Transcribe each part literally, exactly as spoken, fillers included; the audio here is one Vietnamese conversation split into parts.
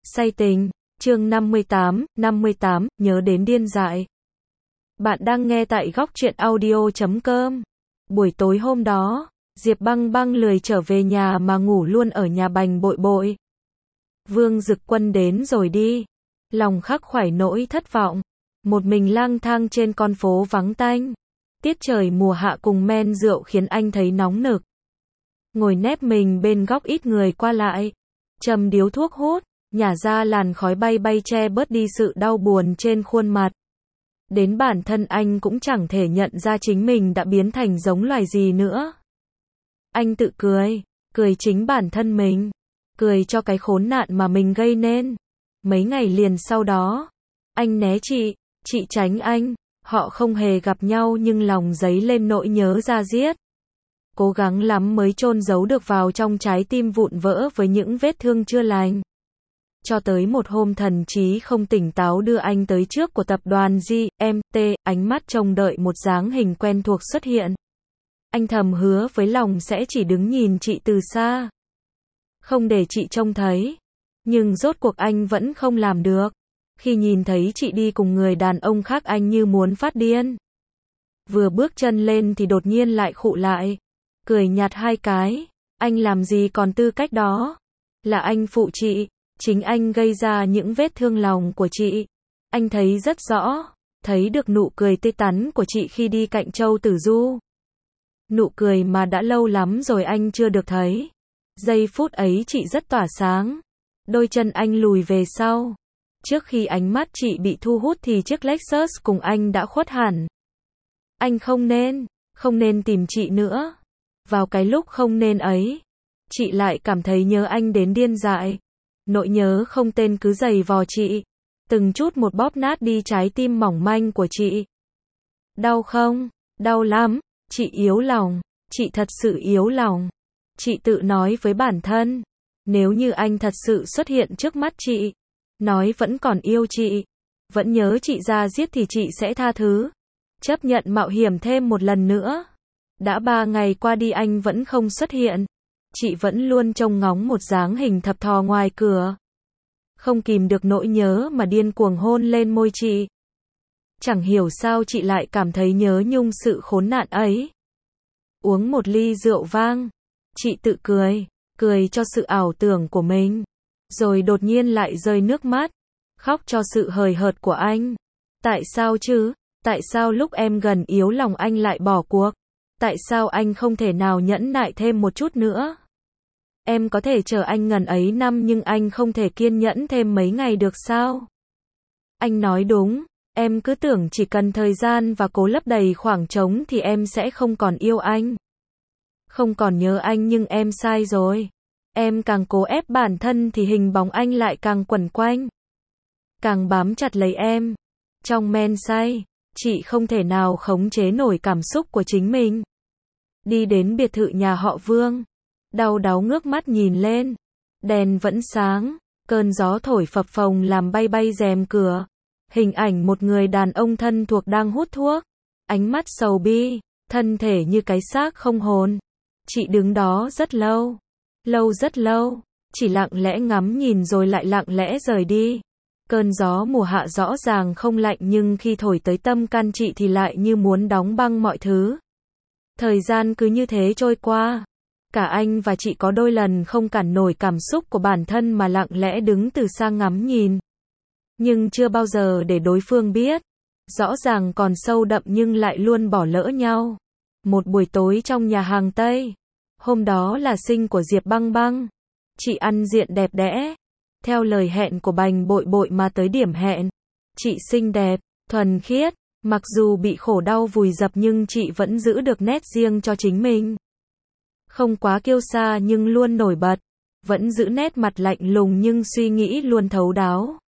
Say tình, chương năm mươi tám, năm mươi tám, nhớ đến điên dại. Bạn đang nghe tại góc truyện audio chấm com. Buổi tối hôm đó, Diệp Băng Băng lười trở về nhà mà ngủ luôn ở nhà Bành Bội Bội. Vương Dực Quân đến rồi đi. Lòng khắc khoải nỗi thất vọng. Một mình lang thang trên con phố vắng tanh. Tiết trời mùa hạ cùng men rượu khiến anh thấy nóng nực. Ngồi nép mình bên góc ít người qua lại. Châm điếu thuốc hút, nhả ra làn khói bay bay che bớt đi sự đau buồn trên khuôn mặt. Đến bản thân anh cũng chẳng thể nhận ra chính mình đã biến thành giống loài gì nữa. Anh tự cười, cười chính bản thân mình, cười cho cái khốn nạn mà mình gây nên. Mấy ngày liền sau đó, anh né chị, chị tránh anh, họ không hề gặp nhau nhưng lòng dấy lên nỗi nhớ da diết. Cố gắng lắm mới chôn giấu được vào trong trái tim vụn vỡ với những vết thương chưa lành. Cho tới một hôm thần trí không tỉnh táo đưa anh tới trước của tập đoàn giê em tê, ánh mắt trông đợi một dáng hình quen thuộc xuất hiện. Anh thầm hứa với lòng sẽ chỉ đứng nhìn chị từ xa, không để chị trông thấy. Nhưng rốt cuộc anh vẫn không làm được. Khi nhìn thấy chị đi cùng người đàn ông khác anh như muốn phát điên. Vừa bước chân lên thì đột nhiên lại khụ lại, cười nhạt hai cái. Anh làm gì còn tư cách đó. Là anh phụ chị, chính anh gây ra những vết thương lòng của chị. Anh thấy rất rõ, thấy được nụ cười tươi tắn của chị khi đi cạnh Châu Tử Du. Nụ cười mà đã lâu lắm rồi anh chưa được thấy. Giây phút ấy chị rất tỏa sáng. Đôi chân anh lùi về sau. Trước khi ánh mắt chị bị thu hút thì chiếc Lexus cùng anh đã khuất hẳn. Anh không nên, không nên tìm chị nữa. Vào cái lúc không nên ấy, chị lại cảm thấy nhớ anh đến điên dại. Nỗi nhớ không tên cứ giày vò chị, từng chút một bóp nát đi trái tim mỏng manh của chị. Đau không? Đau lắm, chị yếu lòng, chị thật sự yếu lòng. Chị tự nói với bản thân, nếu như anh thật sự xuất hiện trước mắt chị, nói vẫn còn yêu chị, vẫn nhớ chị ra giết thì chị sẽ tha thứ, chấp nhận mạo hiểm thêm một lần nữa. Đã ba ngày qua đi anh vẫn không xuất hiện. Chị vẫn luôn trông ngóng một dáng hình thập thò ngoài cửa. Không kìm được nỗi nhớ mà điên cuồng hôn lên môi chị. Chẳng hiểu sao chị lại cảm thấy nhớ nhung sự khốn nạn ấy. Uống một ly rượu vang, chị tự cười, cười cho sự ảo tưởng của mình. Rồi đột nhiên lại rơi nước mắt, khóc cho sự hời hợt của anh. Tại sao chứ? Tại sao lúc em gần yếu lòng anh lại bỏ cuộc? Tại sao anh không thể nào nhẫn nại thêm một chút nữa? Em có thể chờ anh ngần ấy năm nhưng anh không thể kiên nhẫn thêm mấy ngày được sao? Anh nói đúng, em cứ tưởng chỉ cần thời gian và cố lấp đầy khoảng trống thì em sẽ không còn yêu anh. Không còn nhớ anh nhưng em sai rồi. Em càng cố ép bản thân thì hình bóng anh lại càng quẩn quanh. Càng bám chặt lấy em. Trong men say, chị không thể nào khống chế nổi cảm xúc của chính mình. Đi đến biệt thự nhà họ Vương, đau đáu ngước mắt nhìn lên. Đèn vẫn sáng, cơn gió thổi phập phồng làm bay bay rèm cửa. Hình ảnh một người đàn ông thân thuộc đang hút thuốc, ánh mắt sầu bi, thân thể như cái xác không hồn. Chị đứng đó rất lâu, lâu rất lâu, chỉ lặng lẽ ngắm nhìn rồi lại lặng lẽ rời đi. Cơn gió mùa hạ rõ ràng không lạnh nhưng khi thổi tới tâm can chị thì lại như muốn đóng băng mọi thứ. Thời gian cứ như thế trôi qua. Cả anh và chị có đôi lần không cản nổi cảm xúc của bản thân mà lặng lẽ đứng từ xa ngắm nhìn. Nhưng chưa bao giờ để đối phương biết. Rõ ràng còn sâu đậm nhưng lại luôn bỏ lỡ nhau. Một buổi tối trong nhà hàng Tây. Hôm đó là sinh của Diệp Băng Băng. Chị ăn diện đẹp đẽ. Theo lời hẹn của Bành Bội Bội mà tới điểm hẹn. Chị xinh đẹp, thuần khiết. Mặc dù bị khổ đau vùi dập nhưng chị vẫn giữ được nét riêng cho chính mình. Không quá kiêu sa nhưng luôn nổi bật. Vẫn giữ nét mặt lạnh lùng nhưng suy nghĩ luôn thấu đáo.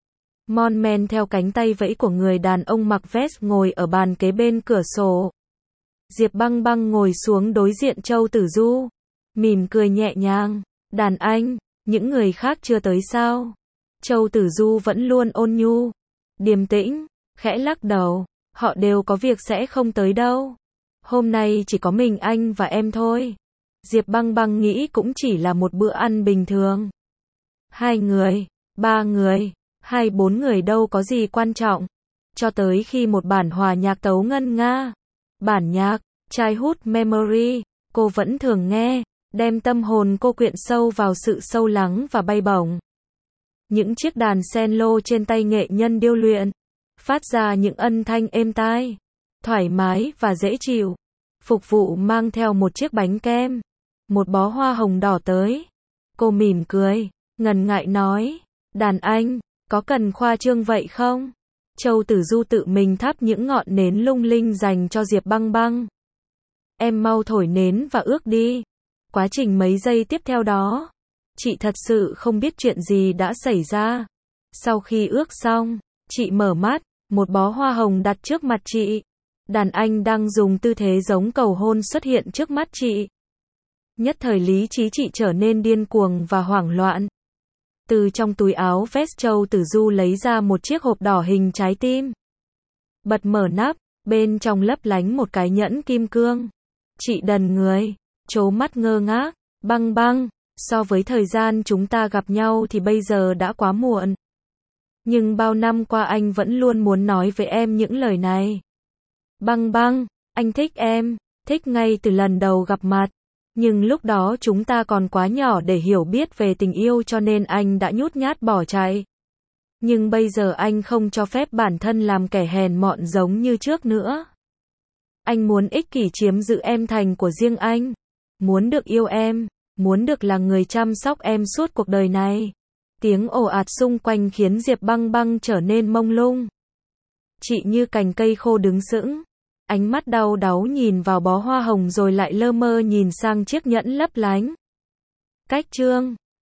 Mon men theo cánh tay vẫy của người đàn ông mặc vest ngồi ở bàn kế bên cửa sổ. Diệp Băng Băng ngồi xuống đối diện Châu Tử Du. Mỉm cười nhẹ nhàng. Đàn anh, những người khác chưa tới sao? Châu Tử Du vẫn luôn ôn nhu, điềm tĩnh, khẽ lắc đầu. Họ đều có việc sẽ không tới đâu. Hôm nay chỉ có mình anh và em thôi. Diệp Băng Băng nghĩ cũng chỉ là một bữa ăn bình thường. Hai người, ba người, hay bốn người đâu có gì quan trọng. Cho tới khi một bản hòa nhạc tấu ngân nga. Bản nhạc, Childhood Memory, cô vẫn thường nghe, đem tâm hồn cô quyện sâu vào sự sâu lắng và bay bổng. Những chiếc đàn cello trên tay nghệ nhân điêu luyện, phát ra những âm thanh êm tai, thoải mái và dễ chịu. Phục vụ mang theo một chiếc bánh kem, một bó hoa hồng đỏ tới. Cô mỉm cười, ngần ngại nói, đàn anh, có cần khoa trương vậy không? Châu Tử Du tự mình thắp những ngọn nến lung linh dành cho Diệp Băng Băng. Em mau thổi nến và ước đi. Quá trình mấy giây tiếp theo đó, chị thật sự không biết chuyện gì đã xảy ra. Sau khi ước xong, chị mở mắt, một bó hoa hồng đặt trước mặt chị. Đàn anh đang dùng tư thế giống cầu hôn xuất hiện trước mắt chị. Nhất thời lý trí chị trở nên điên cuồng và hoảng loạn. Từ trong túi áo vest Châu Tử Du lấy ra một chiếc hộp đỏ hình trái tim. Bật mở nắp, bên trong lấp lánh một cái nhẫn kim cương. Chị đần người, trố mắt ngơ ngác, Băng Băng, so với thời gian chúng ta gặp nhau thì bây giờ đã quá muộn. Nhưng bao năm qua anh vẫn luôn muốn nói với em những lời này. Băng Băng, anh thích em, thích ngay từ lần đầu gặp mặt. Nhưng lúc đó chúng ta còn quá nhỏ để hiểu biết về tình yêu cho nên anh đã nhút nhát bỏ chạy. Nhưng bây giờ anh không cho phép bản thân làm kẻ hèn mọn giống như trước nữa. Anh muốn ích kỷ chiếm giữ em thành của riêng anh. Muốn được yêu em, muốn được là người chăm sóc em suốt cuộc đời này. Tiếng ồ ạt xung quanh khiến Diệp Băng Băng trở nên mông lung. Chị như cành cây khô đứng sững. Ánh mắt đau đáu nhìn vào bó hoa hồng rồi lại lơ mơ nhìn sang chiếc nhẫn lấp lánh. Cách chương